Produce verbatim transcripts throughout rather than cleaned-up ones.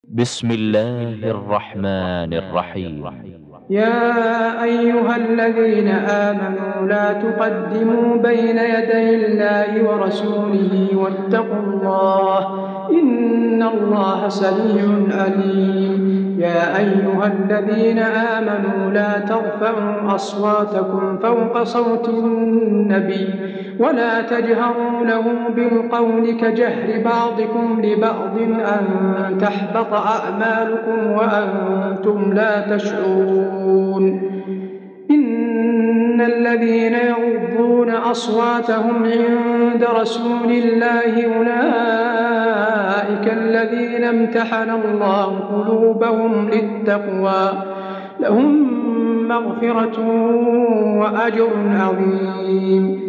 بسم الله الرحمن الرحيم. يا أيها الذين آمنوا لا تقدموا بين يدي الله ورسوله واتقوا الله إن الله سميع عليم. يا أيها الذين آمنوا لا ترفعوا أصواتكم فوق صوت النبي ولا تجهروا له بالقول كجهر بعضكم لبعض أن تحبط أعمالكم وأنتم لا تشعرون. إن الذين يغضون أصواتهم عند رسول الله أولئك الذين امتحن الله قلوبهم للتقوى لهم مغفرة وأجر عظيم.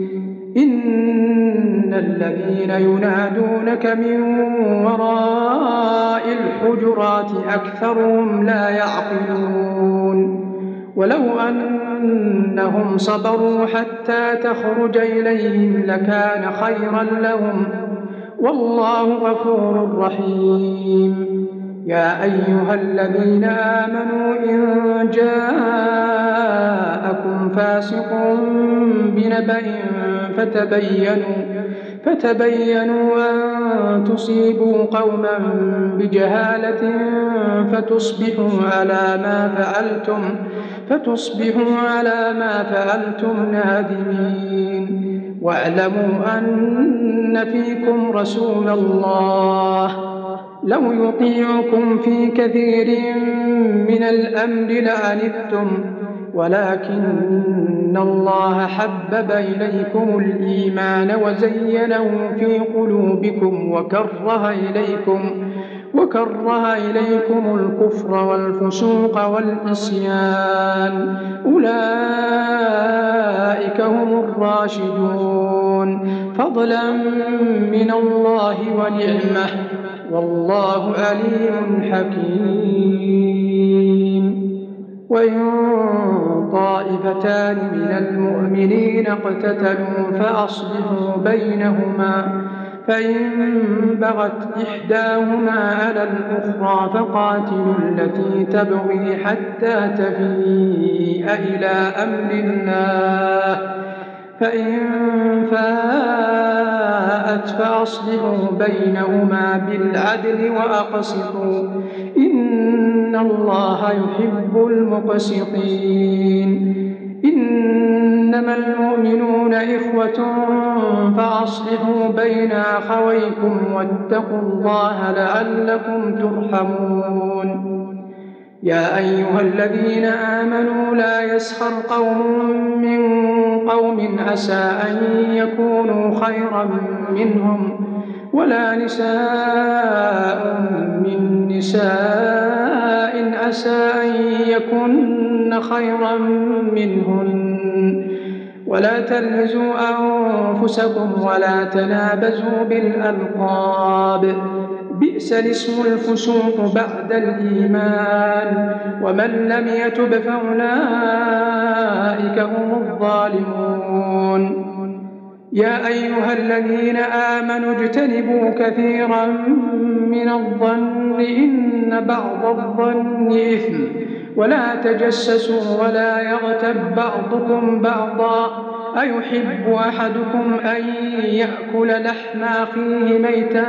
إن الذين ينادونك من وراء الحجرات أكثرهم لا يعقلون. ولو أنهم صبروا حتى تخرج إليهم لكان خيرا لهم والله غفور رحيم. يا أيها الذين آمنوا إن جاءكم فاسق بنبأ فتبينوا فتبينوا أن تصيبوا قوما بجهالة فتصبحوا على ما فعلتم فتصبحوا على ما فعلتم نادمين. واعلموا أن فيكم رسول الله لو يطيعكم في كثير من الأمر لعنتم ولكن الله حبب إليكم الإيمان وزينه في قلوبكم وكره إليكم وكره إليكم الكفر والفسوق والعصيان أولئك هم الراشدون فضلا من الله ونعمة والله عليم حكيم. وإن طائفتان من المؤمنين اقتتلوا فأصلحوا بينهما فإن بغت إحداهما على الأخرى فقاتلوا التي تبغي حتى تفيء إلى أمر الله فإن فاءت فأصلحوا بينهما بالعدل وأقسطوا إن الله يحب المقسطين. إنما المؤمنون إخوة فأصلحوا بين أخويكم واتقوا الله لعلكم ترحمون. يا أيها الذين آمنوا لا يسخر قوم من قوم عسى أن يكونوا خيرا منهم ولا نساء من نساء عسى أن يكن خيرا منهن ولا تلمزوا أنفسكم ولا تنابزوا بالألقاب بئس الاسم الفسوق بعد الإيمان ومن لم يتب فأولئك هم الظالمون. يا أيها الذين آمنوا اجتنبوا كثيرا من الظن إن بعض الظن إثم ولا تجسسوا ولا يغتب بعضكم بعضا أيحب أحدكم أن يأكل لحم أخيه ميتا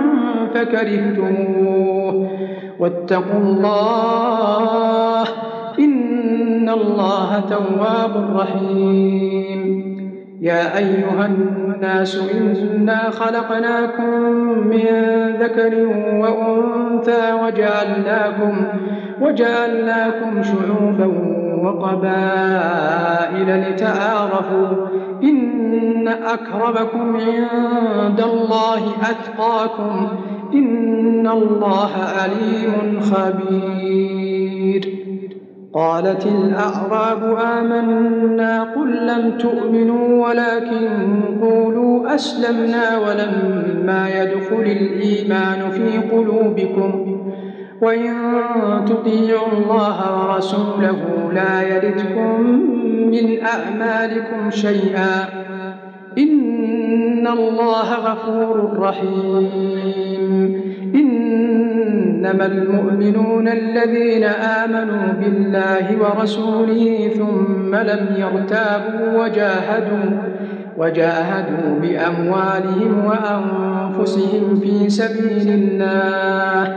فكرهتموه واتقوا الله إن الله تواب رحيم. يا أيها الناس إنا خلقناكم من ذكر وأنثى وجعلناكم, وجعلناكم شعوبا وقبائل لتعارفوا إن أكرمكم عند الله أتقاكم إن الله عليم خبير. قالت الأعراب آمنا قل لم تؤمنوا ولكن قولوا أسلمنا ولما يدخل الإيمان في قلوبكم وإن تطيعوا الله ورسوله لا يلدكم من أعمالكم شيئا إن الله غفور رحيم. إن إنما المؤمنون الذين آمنوا بالله ورسوله ثم لم يرتابوا وجاهدوا وجاهدوا بأموالهم وأنفسهم في سبيل الله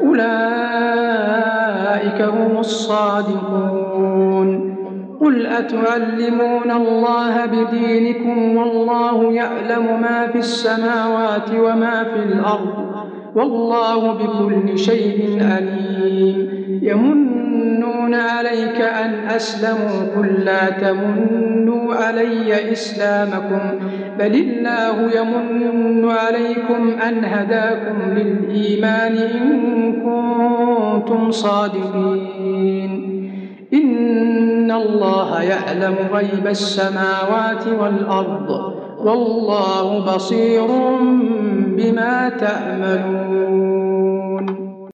أولئك هم الصادقون. قل أتعلمون الله بدينكم والله يعلم ما في السماوات وما في الأرض والله بكل شيء عليم. يمنون عليك أن أسلموا قل لا تمنوا علي إسلامكم بل الله يمن عليكم أن هداكم للإيمان إن كنتم صادقين. إن الله يعلم غيب السماوات والأرض والله بصير بما تعملون.